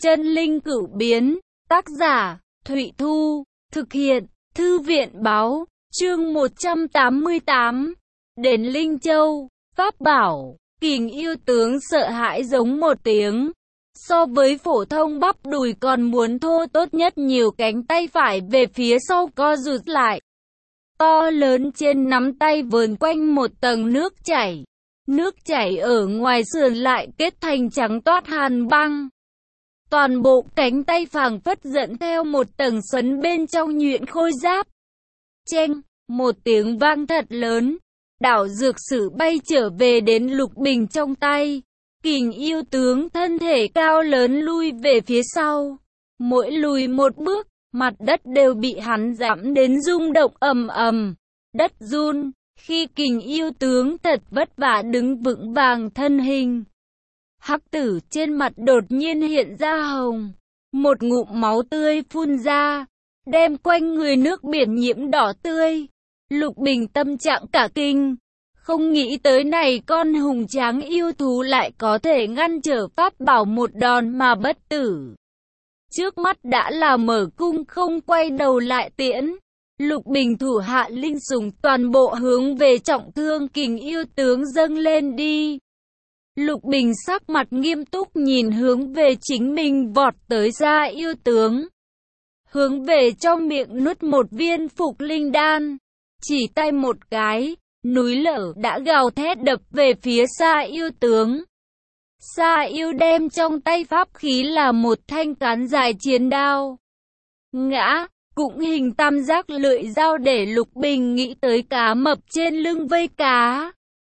Chân linh cửu biến, tác giả, Thụy Thu, thực hiện, Thư viện báo, chương 188, đến Linh Châu, Pháp Bảo, Kình yêu tướng sợ hãi giống một tiếng. So với phổ thông bắp đùi còn muốn thô tốt nhất nhiều cánh tay phải về phía sau co rụt lại. To lớn trên nắm tay vờn quanh một tầng nước chảy. Nước chảy ở ngoài sườn lại kết thành trắng toát hàn băng. Toàn bộ cánh tay phảng phất dẫn theo một tầng xoắn bên trong nhuyễn khôi giáp. Cheng, một tiếng vang thật lớn. Đảo dược sử bay trở về đến Lục Bình trong tay. Kình yêu tướng thân thể cao lớn lui về phía sau. Mỗi lùi một bước, mặt đất đều bị hắn giẫm đến rung động ầm ầm. Đất run, khi kình yêu tướng thật vất vả đứng vững vàng thân hình. Hắc tử trên mặt đột nhiên hiện ra hồng. Một ngụm máu tươi phun ra, đem quanh người nước biển nhiễm đỏ tươi. Lục Bình tâm trạng cả kinh. Không nghĩ tới này con hùng tráng yêu thú lại có thể ngăn trở pháp bảo một đòn mà bất tử. Trước mắt đã là mở cung không quay đầu lại tiễn. Lục Bình thủ hạ linh sủng toàn bộ hướng về trọng thương kình yêu tướng dâng lên đi. Lục Bình sắc mặt nghiêm túc nhìn hướng về chính mình vọt tới ra yêu tướng. Hướng về trong miệng nuốt một viên phục linh đan. Chỉ tay một cái, núi lở đã gào thét đập về phía Sa yêu tướng. Sa yêu đem trong tay pháp khí là một thanh cán dài chiến đao. Ngã, cũng hình tam giác lưỡi dao để Lục Bình nghĩ tới cá mập trên lưng vây cá.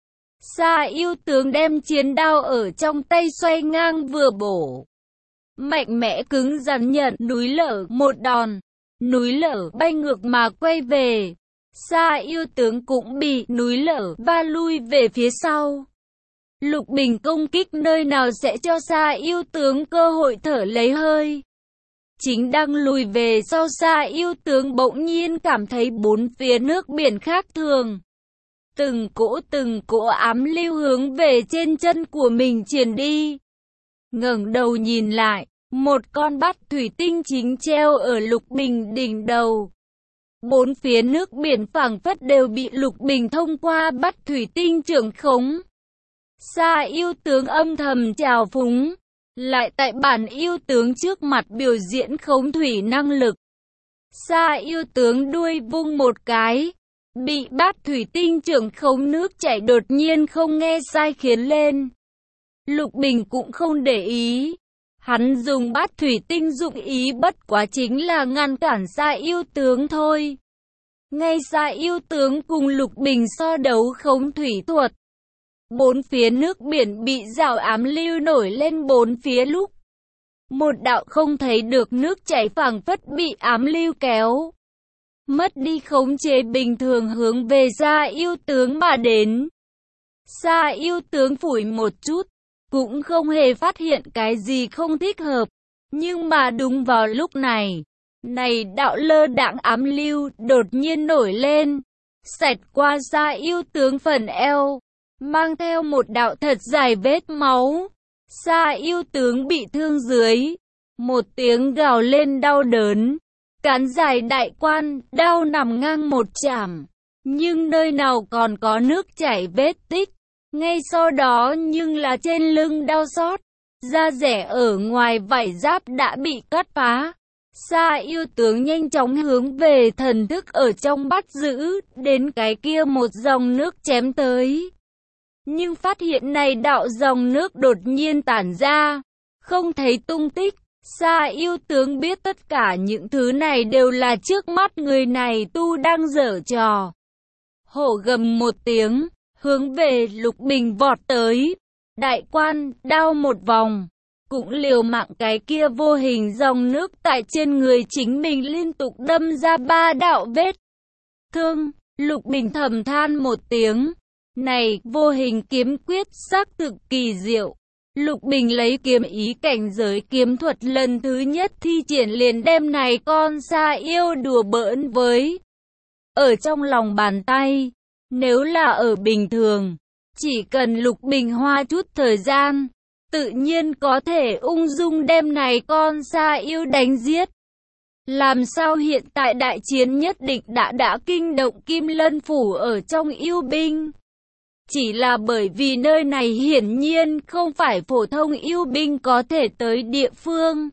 Sa yêu tướng đem chiến đao ở trong tay xoay ngang vừa bổ. Mạnh mẽ cứng rắn nhận núi lở một đòn. Núi lở bay ngược mà quay về. Sa yêu tướng cũng bị núi lở va lui về phía sau. Lục Bình công kích nơi nào sẽ cho Sa yêu tướng cơ hội thở lấy hơi. Chính đang lùi về sau Sa yêu tướng bỗng nhiên cảm thấy bốn phía nước biển khác thường. Từng cỗ ám lưu hướng về trên chân của mình truyền đi. Ngẩng đầu nhìn lại, một con bát thủy tinh chính treo ở Lục Bình đỉnh đầu. Bốn phía nước biển phảng phất đều bị Lục Bình thông qua bát thủy tinh trưởng khống. Sa yêu tướng âm thầm trào phúng, lại tại bản yêu tướng trước mặt biểu diễn khống thủy năng lực. Sa yêu tướng đuôi vung một cái, bị bát thủy tinh trưởng khống nước chảy đột nhiên không nghe sai khiến lên. Lục Bình cũng không để ý. Hắn dùng bát thủy tinh dụng ý bất quá chính là ngăn cản Sa yêu tướng thôi. Ngay Sa yêu tướng cùng Lục Bình so đấu khống thủy thuật. Bốn phía nước biển bị rào ám lưu nổi lên bốn phía lúc. Một đạo không thấy được nước chảy phảng phất bị ám lưu kéo. Mất đi khống chế bình thường hướng về Sa yêu tướng mà đến. Sa yêu tướng phủi một chút, cũng không hề phát hiện cái gì không thích hợp. Nhưng mà đúng vào lúc này, đạo lơ đãng ám lưu đột nhiên nổi lên, xẹt qua Sa yêu tướng phần eo, mang theo một đạo thật dài vết máu. Sa yêu tướng bị thương dưới, một tiếng gào lên đau đớn. Cán dài đại quan, đao nằm ngang một chảm, nhưng nơi nào còn có nước chảy vết tích. Ngay sau đó nhưng là trên lưng đau xót, da rẻ ở ngoài vảy giáp đã bị cắt phá. Sa yêu tướng nhanh chóng hướng về thần thức ở trong bắt giữ, đến cái kia một dòng nước chém tới. Nhưng phát hiện này đạo dòng nước đột nhiên tản ra, không thấy tung tích. Sa yêu tướng biết tất cả những thứ này đều là trước mắt người này tu đang giở trò. Hổ gầm một tiếng, hướng về Lục Bình vọt tới. Đại quan, đao một vòng, cũng liều mạng cái kia vô hình dòng nước tại trên người chính mình liên tục đâm ra 3 đạo vết thương. Lục Bình thầm than một tiếng. Này, vô hình kiếm quyết xác thực kỳ diệu. Lục Bình lấy kiếm ý cảnh giới kiếm thuật lần thứ nhất thi triển liền đem này con Sa yêu đùa bỡn với. Ở trong lòng bàn tay, nếu là ở bình thường, chỉ cần Lục Bình hoa chút thời gian, tự nhiên có thể ung dung đem này con Sa Yêu đánh giết. Làm sao hiện tại đại chiến nhất định đã kinh động Kim Lân Phủ ở trong yêu binh? Chỉ là bởi vì nơi này hiển nhiên không phải phổ thông yêu binh có thể tới địa phương.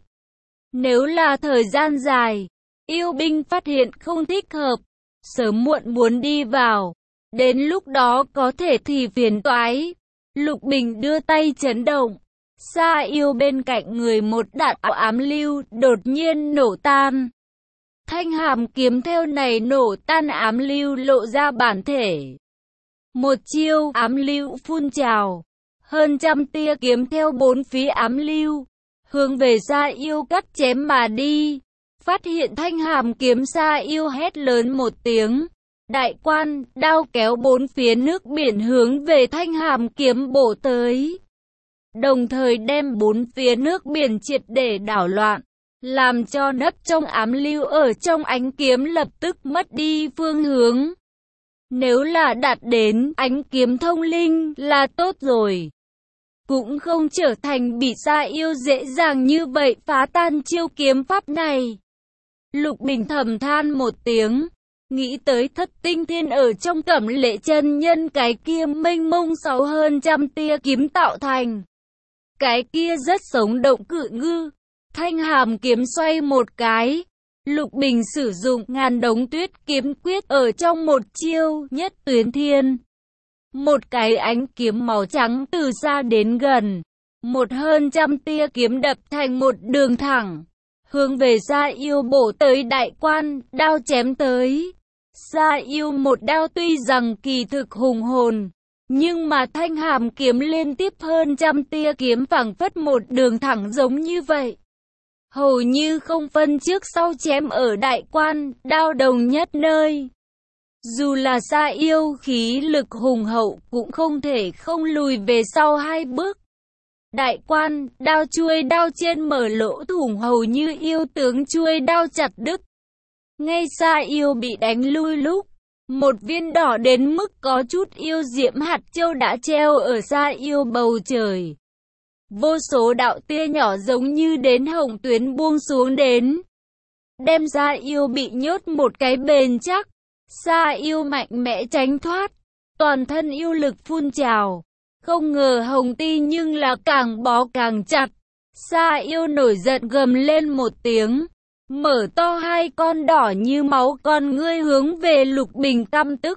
Nếu là thời gian dài, yêu binh phát hiện không thích hợp, sớm muộn muốn đi vào, đến lúc đó có thể thì phiền toái. Lục Bình đưa tay chấn động, Sa Yêu bên cạnh người một đạn ám lưu đột nhiên nổ tan. Thanh hàm kiếm theo này nổ tan ám lưu lộ ra bản thể. Một chiêu ám lưu phun trào, hơn trăm tia kiếm theo bốn phía ám lưu, hướng về Sa Yêu cắt chém mà đi. Phát hiện thanh hàm kiếm, Sa Yêu hét lớn một tiếng. Đại quan, đao kéo bốn phía nước biển hướng về thanh hàm kiếm bổ tới. Đồng thời đem bốn phía nước biển triệt để đảo loạn, làm cho nấp trong ám lưu ở trong ánh kiếm lập tức mất đi phương hướng. Nếu là đạt đến ánh kiếm thông linh là tốt rồi, cũng không trở thành bị Sa Yêu dễ dàng như vậy phá tan chiêu kiếm pháp này. Lục Bình thầm than một tiếng, nghĩ tới Thất Tinh Thiên ở trong Cẩm Lệ chân nhân cái kia mênh mông hơn trăm tia kiếm tạo thành. Cái kia rất sống động cự ngư. Thanh hàm kiếm xoay một cái, Lục Bình sử dụng ngàn đống tuyết kiếm quyết ở trong một chiêu nhất tuyến thiên. Một cái ánh kiếm màu trắng từ xa đến gần, một hơn trăm tia kiếm đập thành một đường thẳng, hướng về Sa Yêu bổ tới. Đại quan, đao chém tới. Sa Yêu một đao tuy rằng kỳ thực hùng hồn, nhưng mà thanh hàm kiếm liên tiếp hơn trăm tia kiếm phảng phất một đường thẳng giống như vậy, hầu như không phân trước sau chém ở đại quan, đao đồng nhất nơi. Dù là Sa Yêu khí lực hùng hậu cũng không thể không lùi về sau hai bước. Đại quan, đao chuôi đao trên mở lỗ thủng hầu như yêu tướng chuôi đao chặt đứt. Ngay Sa Yêu bị đánh lui lúc, một viên đỏ đến mức có chút yêu diễm hạt châu đã treo ở Sa Yêu bầu trời. Vô số đạo tia nhỏ giống như đến hồng tuyến buông xuống đến, đem Sa Yêu bị nhốt một cái bền chắc. Sa Yêu mạnh mẽ tránh thoát, toàn thân yêu lực phun trào. Không ngờ hồng ti nhưng là càng bó càng chặt. Sa Yêu nổi giận gầm lên một tiếng, mở to hai con đỏ như máu con ngươi hướng về Lục Bình căm tức.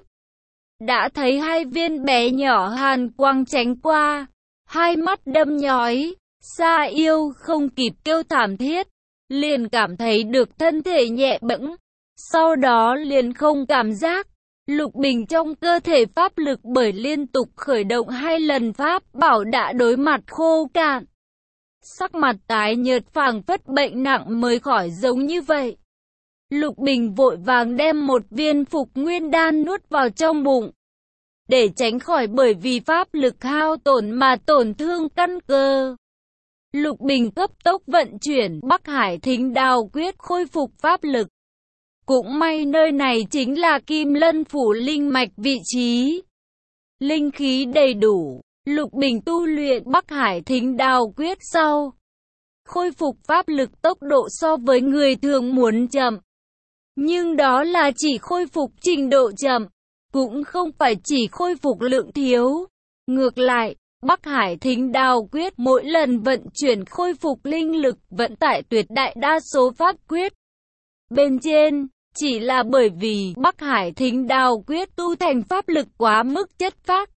Đã thấy hai viên bé nhỏ hàn quang tránh qua, hai mắt đâm nhói. Sa Yêu không kịp kêu thảm thiết, liền cảm thấy được thân thể nhẹ bẫng. Sau đó liền không cảm giác. Lục Bình trong cơ thể pháp lực bởi liên tục khởi động hai lần pháp bảo đã đối mặt khô cạn. Sắc mặt tái nhợt phảng phất bệnh nặng mới khỏi giống như vậy. Lục Bình vội vàng đem một viên phục nguyên đan nuốt vào trong bụng, để tránh khỏi bởi vì pháp lực hao tổn mà tổn thương căn cơ. Lục Bình cấp tốc vận chuyển Bắc Hải Thính Đao Quyết khôi phục pháp lực. Cũng may nơi này chính là Kim Lân Phủ linh mạch vị trí. Linh khí đầy đủ, Lục Bình tu luyện Bắc Hải Thính Đao Quyết sau, khôi phục pháp lực tốc độ so với người thường muốn chậm. Nhưng đó là chỉ khôi phục trình độ chậm, cũng không phải chỉ khôi phục lượng thiếu. Ngược lại, Bắc Hải Thính Đao Quyết mỗi lần vận chuyển khôi phục linh lực vận tải tuyệt đại đa số pháp quyết bên trên. Chỉ là bởi vì Bắc Hải Thính Đao Quyết tu thành pháp lực quá mức chất phác.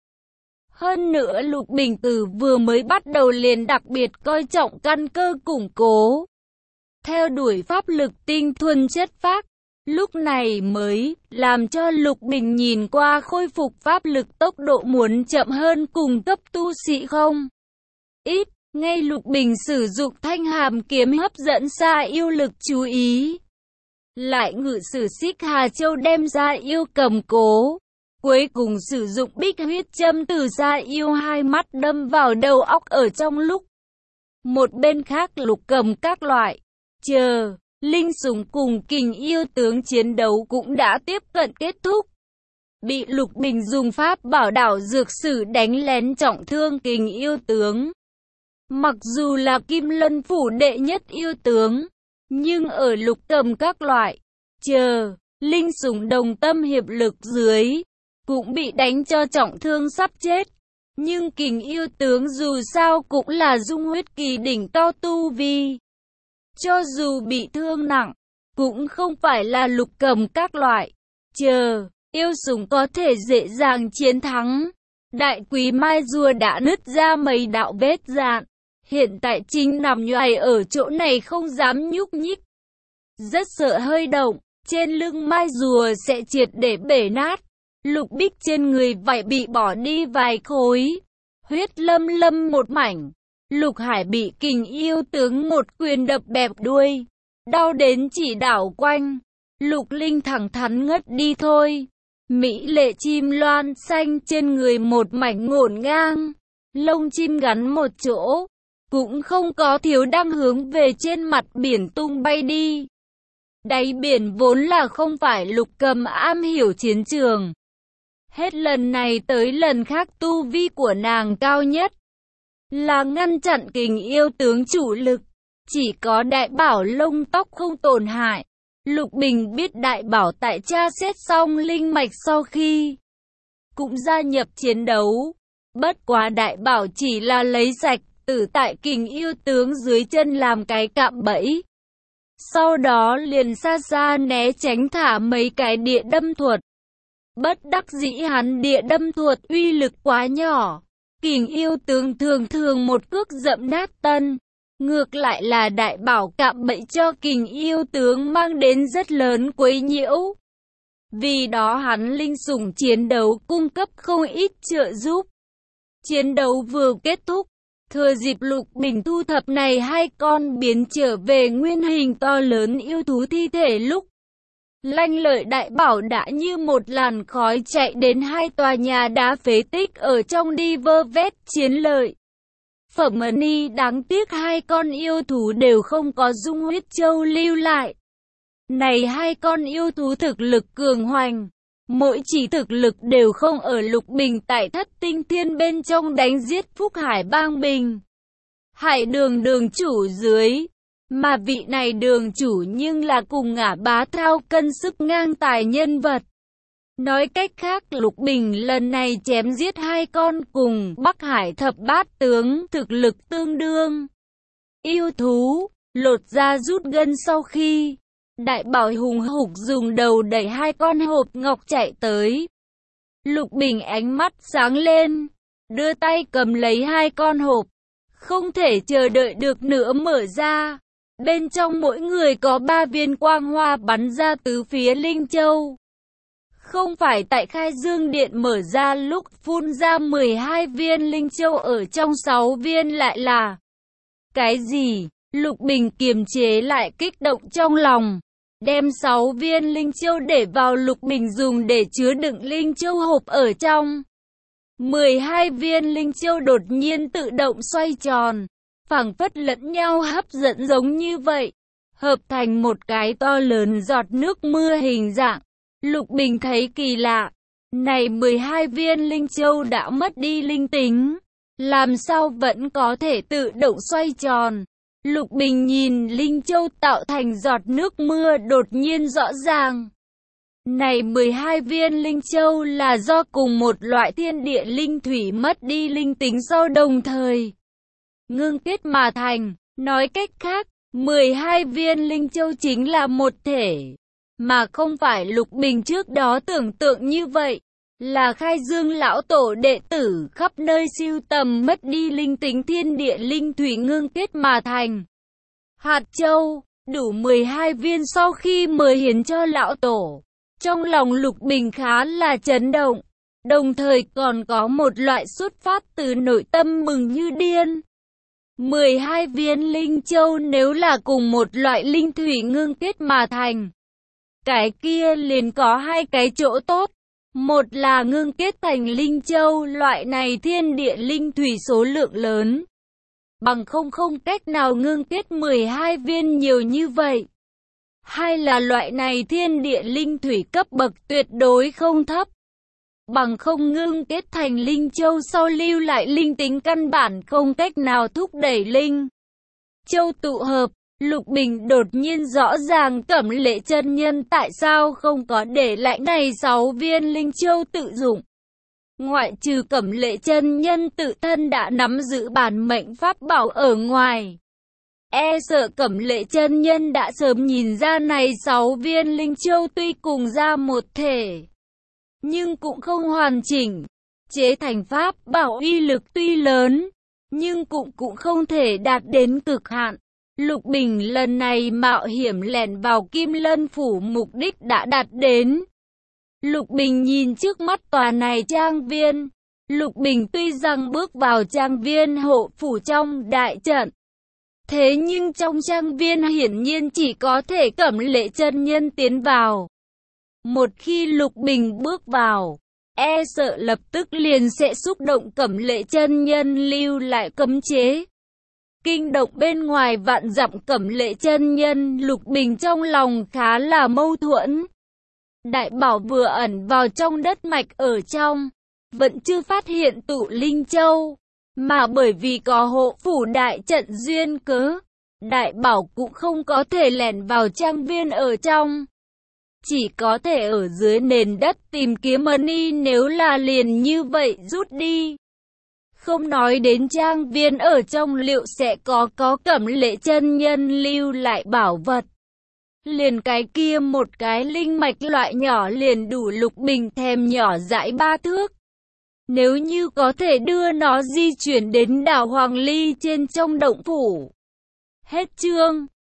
Hơn nữa Lục Bình từ vừa mới bắt đầu liền đặc biệt coi trọng căn cơ củng cố, theo đuổi pháp lực tinh thuần chất phác. Lúc này mới làm cho Lục Bình nhìn qua khôi phục pháp lực tốc độ muốn chậm hơn cùng cấp tu sĩ không ít. Ngay Lục Bình sử dụng thanh hàm kiếm hấp dẫn Sa Yêu lực chú ý, lại ngự sử Xích Hà Châu đem Sa Yêu cầm cố, cuối cùng sử dụng Bích Huyết Châm từ Sa Yêu hai mắt đâm vào đầu óc ở trong lúc. Một bên khác Lục cầm các loại linh sủng cùng kình yêu tướng chiến đấu cũng đã tiếp cận kết thúc. Bị Lục Bình dùng pháp bảo đảo dược sử đánh lén trọng thương kình yêu tướng. Mặc dù là Kim Lân phủ đệ nhất yêu tướng, nhưng ở Lục Cầm các loại linh sủng đồng tâm hiệp lực dưới, cũng bị đánh cho trọng thương sắp chết. Nhưng Kình yêu tướng dù sao cũng là dung huyết kỳ đỉnh cao tu vi. Cho dù bị thương nặng, cũng không phải là Lục Cầm các loại yêu sủng có thể dễ dàng chiến thắng. Đại quý mai rùa đã nứt ra mấy đạo vết dạn, hiện tại chính nằm nhoài ở chỗ này không dám nhúc nhích. Rất sợ hơi động, trên lưng mai rùa sẽ triệt để bể nát. Lục bích trên người vảy bị bỏ đi vài khối, huyết lâm lâm một mảnh. Lục Hải bị Kình yêu tướng một quyền đập bẹp đuôi, đau đến chỉ đảo quanh. Lục Linh thẳng thắn ngất đi thôi. Mỹ lệ chim loan xanh trên người một mảnh ngổn ngang, lông chim gắn một chỗ, cũng không có thiếu đang hướng về trên mặt biển tung bay đi. Đáy biển vốn là không phải Lục Cầm am hiểu chiến trường. Hết lần này tới lần khác tu vi của nàng cao nhất là ngăn chặn Kình yêu tướng chủ lực. Chỉ có đại bảo lông tóc không tổn hại. Lục Bình biết đại bảo tại tra xét xong linh mạch sau khi cũng gia nhập chiến đấu. Bất quá đại bảo chỉ là lấy sạch tử tại Kình yêu tướng dưới chân làm cái cạm bẫy. Sau đó liền xa xa né tránh thả mấy cái địa đâm thuật. Bất đắc dĩ hắn địa đâm thuật uy lực quá nhỏ. Kình yêu tướng thường thường một cước dẫm nát tân. Ngược lại là đại bảo cạm bẫy cho Kình yêu tướng mang đến rất lớn quấy nhiễu. Vì đó hắn linh sủng chiến đấu cung cấp không ít trợ giúp. Chiến đấu vừa kết thúc, thừa dịp Lục Bình thu thập này hai con biến trở về nguyên hình to lớn yêu thú thi thể lúc lanh lợi đại bảo đã như một làn khói chạy đến hai tòa nhà đá phế tích ở trong đi vơ vét chiến lợi phẩm ni. Đáng tiếc hai con yêu thú đều không có dung huyết châu lưu lại. Này hai con yêu thú thực lực cường hoành, mỗi chỉ thực lực đều không ở Lục Bình tại Thất Tinh Thiên bên trong đánh giết Phúc Hải Bang Bình Hải đường đường chủ dưới. Mà vị này đường chủ nhưng là cùng Ngả Bá Thao cân sức ngang tài nhân vật. Nói cách khác Lục Bình lần này chém giết hai con cùng Bắc Hải thập bát tướng thực lực tương đương. Yêu thú, lột ra rút gân sau khi đại bảo hùng hục dùng đầu đẩy hai con hộp ngọc chạy tới. Lục Bình ánh mắt sáng lên, đưa tay cầm lấy hai con hộp, không thể chờ đợi được nữa mở ra. Bên trong mỗi người có 3 viên quang hoa bắn ra tứ phía Linh Châu. Không phải tại Khai Dương Điện mở ra lúc phun ra 12 viên Linh Châu ở trong 6 viên lại là cái gì? Lục Bình kiềm chế lại kích động trong lòng, đem 6 viên Linh Châu để vào Lục Bình dùng để chứa đựng Linh Châu hộp ở trong. 12 viên Linh Châu đột nhiên tự động xoay tròn, phảng phất lẫn nhau hấp dẫn giống như vậy, hợp thành một cái to lớn giọt nước mưa hình dạng. Lục Bình thấy kỳ lạ, này 12 viên Linh Châu đã mất đi linh tính, làm sao vẫn có thể tự động xoay tròn. Lục Bình nhìn Linh Châu tạo thành giọt nước mưa đột nhiên rõ ràng. Này 12 viên Linh Châu là do cùng một loại thiên địa linh thủy mất đi linh tính sau đồng thời ngưng kết mà thành. Nói cách khác, 12 viên Linh Châu chính là một thể, mà không phải Lục Bình trước đó tưởng tượng như vậy, là Khai Dương lão tổ đệ tử khắp nơi siêu tầm mất đi linh tính thiên địa linh thủy ngưng kết mà thành. Hạt châu, đủ 12 viên sau khi mời hiến cho lão tổ. Trong lòng Lục Bình khá là chấn động, đồng thời còn có một loại xuất phát từ nội tâm mừng như điên. 12 viên Linh Châu nếu là cùng một loại linh thủy ngưng kết mà thành, cái kia liền có hai cái chỗ tốt. Một là ngưng kết thành Linh Châu, loại này thiên địa linh thủy số lượng lớn, bằng không cách nào ngưng kết 12 viên nhiều như vậy. Hai là loại này thiên địa linh thủy cấp bậc tuyệt đối không thấp, bằng không ngưng kết thành linh châu sau lưu lại linh tính căn bản không cách nào thúc đẩy linh châu tụ hợp. Lục Bình đột nhiên rõ ràng Cẩm Lệ chân nhân tại sao không có để lại này 6 viên linh châu tự dụng. Ngoại trừ Cẩm Lệ chân nhân tự thân đã nắm giữ bản mệnh pháp bảo ở ngoài, e sợ Cẩm Lệ chân nhân đã sớm nhìn ra này 6 viên linh châu tuy cùng ra một thể, nhưng cũng không hoàn chỉnh. Chế thành pháp bảo uy lực tuy lớn, nhưng cũng không thể đạt đến cực hạn. Lục Bình lần này mạo hiểm lẻn vào Kim Lân Phủ mục đích đã đạt đến. Lục Bình nhìn trước mắt tòa này trang viên. Lục Bình tuy rằng bước vào trang viên hộ phủ trong đại trận, thế nhưng trong trang viên hiển nhiên chỉ có thể Cẩm Lệ chân nhân tiến vào. Một khi Lục Bình bước vào, e sợ lập tức liền sẽ xúc động Cẩm Lệ chân nhân lưu lại cấm chế, kinh động bên ngoài vạn dặm Cẩm Lệ chân nhân. Lục Bình trong lòng khá là mâu thuẫn. Đại bảo vừa ẩn vào trong đất mạch ở trong, vẫn chưa phát hiện tụ linh châu, mà bởi vì có hộ phủ đại trận duyên cớ, đại bảo cũng không có thể lẻn vào trang viên ở trong, chỉ có thể ở dưới nền đất tìm kiếm money. Nếu là liền như vậy rút đi, không nói đến trang viên ở trong liệu sẽ có Cẩm Lệ chân nhân lưu lại bảo vật, liền cái kia một cái linh mạch loại nhỏ liền đủ Lục Bình thèm nhỏ dãi 3 thước. Nếu như có thể đưa nó di chuyển đến đảo Hoàng Ly trên trong động phủ. Hết chương.